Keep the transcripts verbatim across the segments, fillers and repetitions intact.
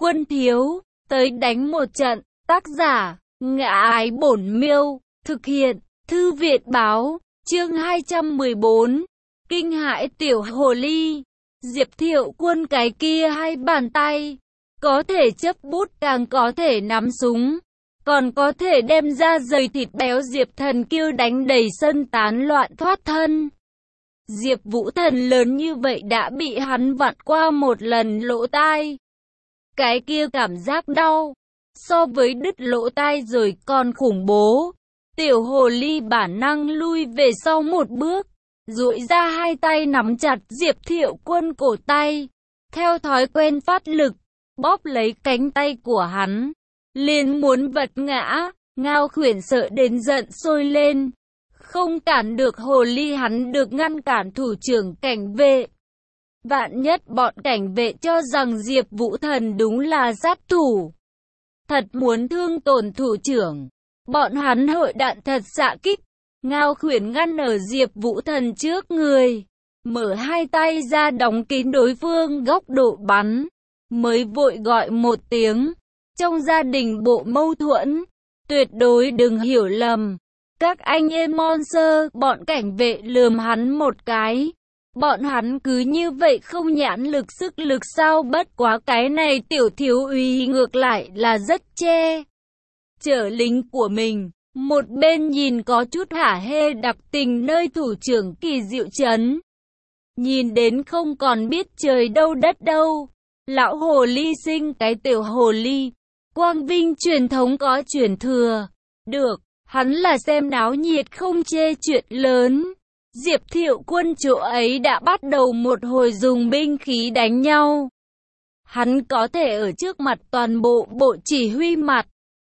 Quân thiếu, tới đánh một trận. Tác giả, Ngã Ái Bổn Miêu. Thực hiện, Thư Viện Báo. Chương hai trăm mười bốn. Kinh hãi tiểu hồ ly. Diệp Thiệu Quân cái kia hai bàn tay, có thể chấp bút càng có thể nắm súng, còn có thể đem ra dày thịt béo Diệp Thần Kiêu đánh đầy sân tán loạn thoát thân. Diệp Vũ Thần lớn như vậy đã bị hắn vặn qua một lần lỗ tai. Cái kia cảm giác đau, so với đứt lỗ tai rồi còn khủng bố. Tiểu hồ ly bản năng lui về sau một bước, duỗi ra hai tay nắm chặt Diệp Thiệu Quân cổ tay, theo thói quen phát lực, bóp lấy cánh tay của hắn, liền muốn vật ngã. Ngao Khuyển sợ đến giận sôi lên, không cản được hồ ly hắn được ngăn cản thủ trưởng cảnh vệ. Vạn nhất bọn cảnh vệ cho rằng Diệp Vũ Thần đúng là sát thủ, thật muốn thương tổn thủ trưởng, bọn hắn hội đạn thật xạ kích. Ngao Khuyển ngăn ở Diệp Vũ Thần trước người, mở hai tay ra đóng kín đối phương góc độ bắn, mới vội gọi một tiếng. Trong gia đình bộ mâu thuẫn, tuyệt đối đừng hiểu lầm. Các anh em monster, bọn cảnh vệ lườm hắn một cái. Bọn hắn cứ như vậy không nhãn lực sức lực sao? Bất quá cái này tiểu thiếu úy ngược lại là rất che chở lính của mình. Một bên nhìn có chút hả hê đặc tình nơi thủ trưởng Kỳ Diệu Trấn, nhìn đến không còn biết trời đâu đất đâu. Lão hồ ly sinh cái tiểu hồ ly, quang vinh truyền thống có truyền thừa. Được, hắn là xem náo nhiệt không chê chuyện lớn. Diệp Thiệu Quân chỗ ấy đã bắt đầu một hồi dùng binh khí đánh nhau. Hắn có thể ở trước mặt toàn bộ bộ chỉ huy mặt,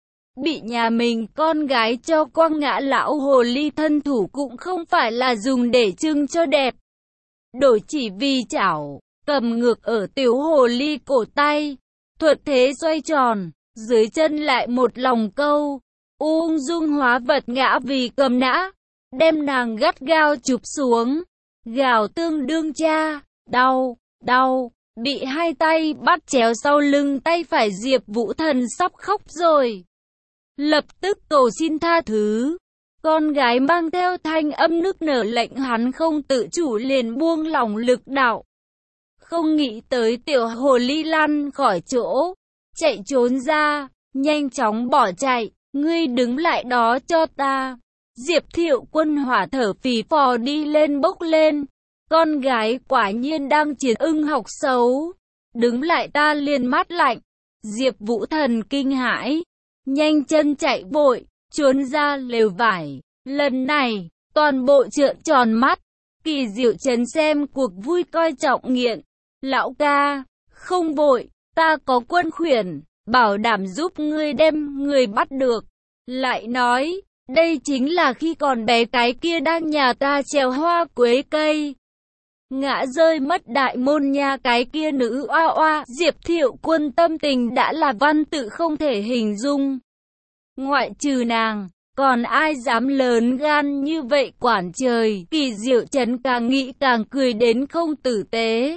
bị nhà mình con gái cho quăng ngã. Lão hồ ly thân thủ cũng không phải là dùng để trưng cho đẹp, đổi chỉ vì chảo, cầm ngược ở tiểu hồ ly cổ tay, thuật thế xoay tròn, dưới chân lại một lòng câu, ung dung hóa vật ngã vì cầm nã, đem nàng gắt gao chụp xuống, gào tương đương cha, đau, đau, bị hai tay bắt chéo sau lưng tay phải. Diệp Vũ Thần sắp khóc rồi, lập tức cầu xin tha thứ. Con gái mang theo thanh âm nức nở lệnh hắn không tự chủ liền buông lỏng lực đạo. Không nghĩ tới tiểu hồ ly lăn khỏi chỗ, chạy trốn ra, nhanh chóng bỏ chạy. Ngươi đứng lại đó cho ta. Diệp Thiệu Quân hỏa thở phì phò đi lên bốc lên. Con gái quả nhiên đang chiến ưng học xấu. Đứng lại ta liền mát lạnh. Diệp Vũ Thần kinh hãi, nhanh chân chạy vội, trốn ra lều vải. Lần này, toàn bộ trợn tròn mắt. Kỳ Diệu Trấn xem cuộc vui coi trọng nghiện. Lão ca, không vội, ta có Quân Khuyển, bảo đảm giúp ngươi đem người bắt được. Lại nói, đây chính là khi còn bé cái kia đang nhà ta trèo hoa quế cây, ngã rơi mất đại môn nha. Cái kia nữ oa oa. Diệp Thiệu Quân tâm tình đã là văn tự không thể hình dung. Ngoại trừ nàng, còn ai dám lớn gan như vậy quản trời. Kỳ Diệu Trấn càng nghĩ càng cười đến không tử tế.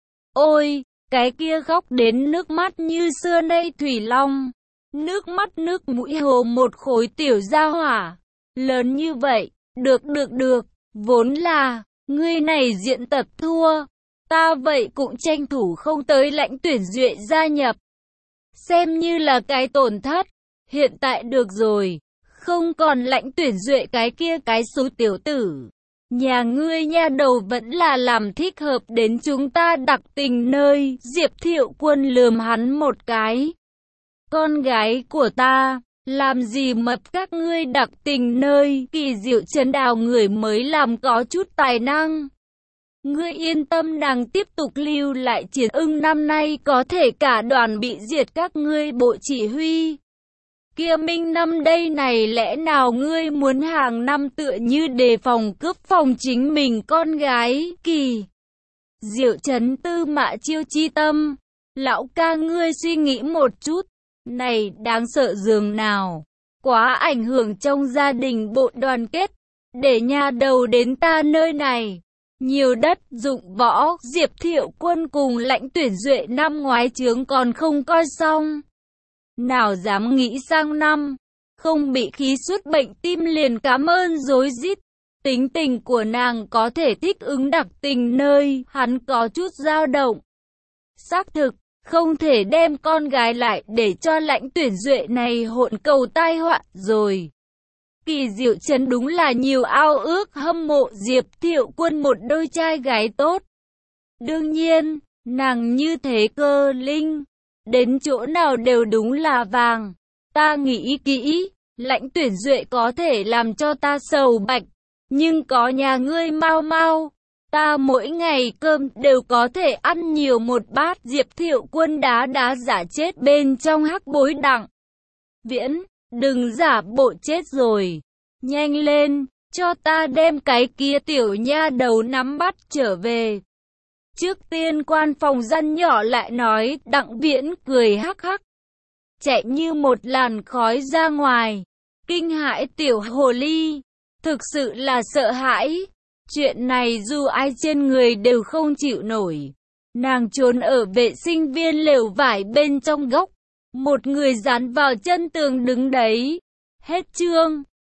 Ôi, cái kia khóc đến nước mắt như xưa nay thủy long. Nước mắt nước mũi hồ một khối tiểu gia hỏa. Lớn như vậy, được được được, vốn là, ngươi này diễn tập thua. Ta vậy cũng tranh thủ không tới lãnh tuyển duyệt gia nhập. Xem như là cái tổn thất. Hiện tại được rồi, không còn lãnh tuyển duyệt cái kia cái số tiểu tử. Nhà ngươi nha đầu vẫn là làm thích hợp đến chúng ta đặc tình nơi. Diệp Thiệu Quân lườm hắn một cái. Con gái của ta, làm gì mập các ngươi đặc tình nơi. Kỳ Diệu Trấn đào người mới làm có chút tài năng. Ngươi yên tâm, nàng tiếp tục lưu lại chiến ưng năm nay có thể cả đoàn bị diệt các ngươi bộ chỉ huy. Kia Minh năm đây này lẽ nào ngươi muốn hàng năm tựa như đề phòng cướp phòng chính mình con gái. Kỳ Diệu Trấn tư mã chiêu chi tâm. Lão ca ngươi suy nghĩ một chút. Này đáng sợ giường nào. Quá ảnh hưởng trong gia đình bộ đoàn kết. Để nhà đầu đến ta nơi này. Nhiều đất dụng võ, Diệp Thiệu Quân cùng Lãnh Tuyển Duệ năm ngoái chướng còn không coi xong. Nào dám nghĩ sang năm, không bị khí xuất bệnh tim liền cảm ơn rối rít. Tính tình của nàng có thể thích ứng đặc tình nơi hắn có chút dao động. Xác thực, không thể đem con gái lại để cho Lãnh Tuyển Duệ này hỗn cầu tai họa rồi. Kỳ Diệu Trấn đúng là nhiều ao ước hâm mộ Diệp Thiệu Quân một đôi trai gái tốt. Đương nhiên, nàng như thế cơ linh, đến chỗ nào đều đúng là vàng. Ta nghĩ kỹ, Lãnh Tuyển Duệ có thể làm cho ta sầu bạch, nhưng có nhà ngươi mau mau, ta mỗi ngày cơm đều có thể ăn nhiều một bát. Diệp Thiệu Quân đá đá giả chết bên trong hắc bối Đặng Viễn, đừng giả bộ chết rồi, nhanh lên, cho ta đem cái kia tiểu nha đầu nắm bắt trở về. Trước tiên quan phòng dân nhỏ lại nói. Đặng Viễn cười hắc hắc, chạy như một làn khói ra ngoài. Kinh hãi tiểu hồ ly, thực sự là sợ hãi. Chuyện này dù ai trên người đều không chịu nổi. Nàng trốn ở vệ sinh viên lều vải bên trong góc. Một người dán vào chân tường đứng đấy. Hết chương.